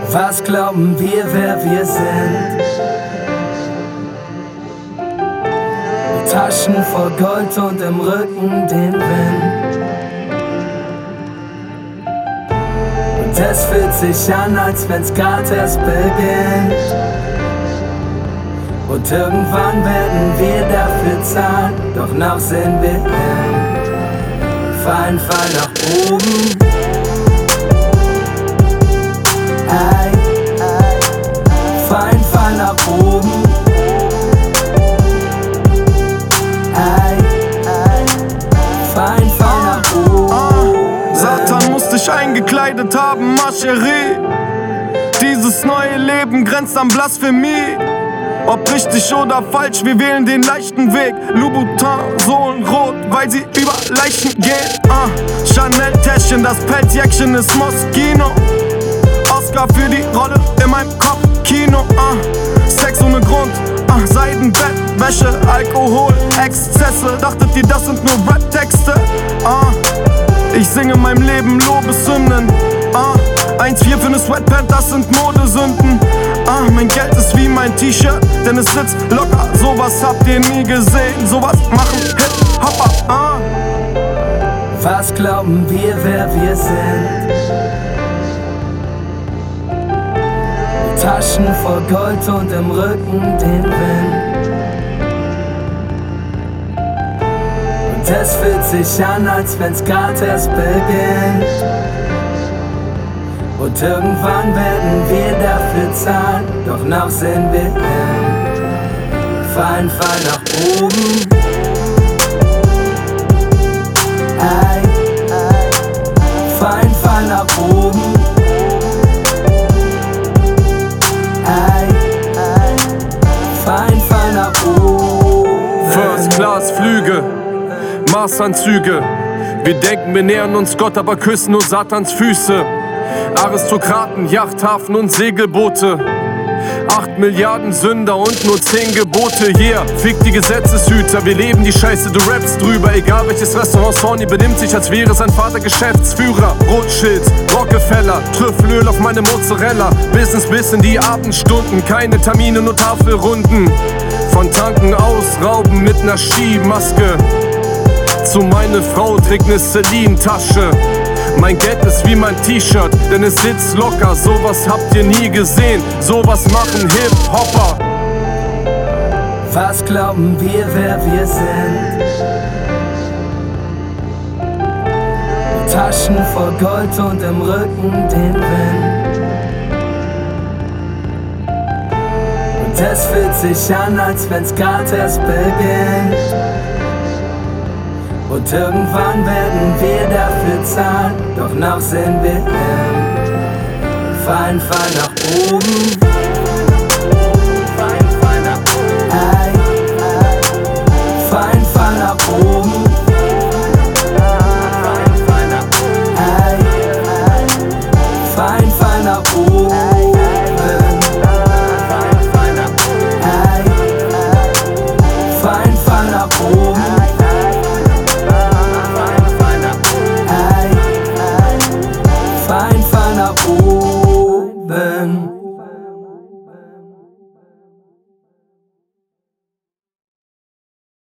Was glauben wir, wer wir sind? Taschen voll Gold und im Rücken den Wind. Und es fühlt sich an, als wenn's grad erst beginnt. Und irgendwann werden wir dafür zahlen, doch noch sind wir hin. Fallen nach oben. Fall nach oben. Fall nach oben. Satan muss dich eingekleidet haben, ma chérie. Dieses neue Leben grenzt an Blasphemie. Ob richtig oder falsch, wir wählen den leichten Weg. Louboutin, Sohlenrot, weil sie über Leichen geht. Chanel-Täschchen, das Pelzjäckchen ist Moschino. Oscar für die Rolle in meinem Kopfkino. Sex ohne Grund, Seidenbett, Wäsche, Alkohol, Exzesse. Dachtet ihr, das sind nur Rap-Texte? Ich singe meinem Leben Lobeshymnen. 1,4 für ne Sweatpant, das sind Modesünden. Mein Geld ist wie mein T-Shirt, denn es sitzt locker. Sowas habt ihr nie gesehen, sowas machen Hip-Hopper. Was glauben wir, wer wir sind? Taschen voll Gold und im Rücken den Wind. Und es fühlt sich an, als wenn's grad erst beginnt. Und irgendwann werden wir dafür zahlen, doch noch sind wir hin. Fall nach oben. Fall nach oben. Fall nach oben. First-Class-Flüge, Marsanzüge. Wir denken, wir nähern uns Gott, aber küssen nur Satans Füße. Aristokraten, Yachthafen und Segelboote. 8 Milliarden Sünder und nur 10 Gebote. Yeah, fick die Gesetzeshüter, wir leben die Scheiße, du rappst drüber. Egal welches Restaurant Sony benimmt sich, als wäre sein Vater Geschäftsführer. Rothschild, Rockefeller, Trüffelöl auf meine Mozzarella. Business bis in die Abendstunden, keine Termine, nur Tafelrunden. Von Tanken ausrauben mit ner Skimaske. Zu meine Frau trägt ne Celine-Tasche. Mein Geld ist wie mein T-Shirt, denn es sitzt locker. Sowas habt ihr nie gesehen, sowas machen Hip-Hopper. Was glauben wir, wer wir sind? Taschen voll Gold und im Rücken den Wind. Und es fühlt sich an, als wenn's grad erst beginnt. Und irgendwann werden wir dafür zahlen, doch noch sind wir hin. Fall nach oben.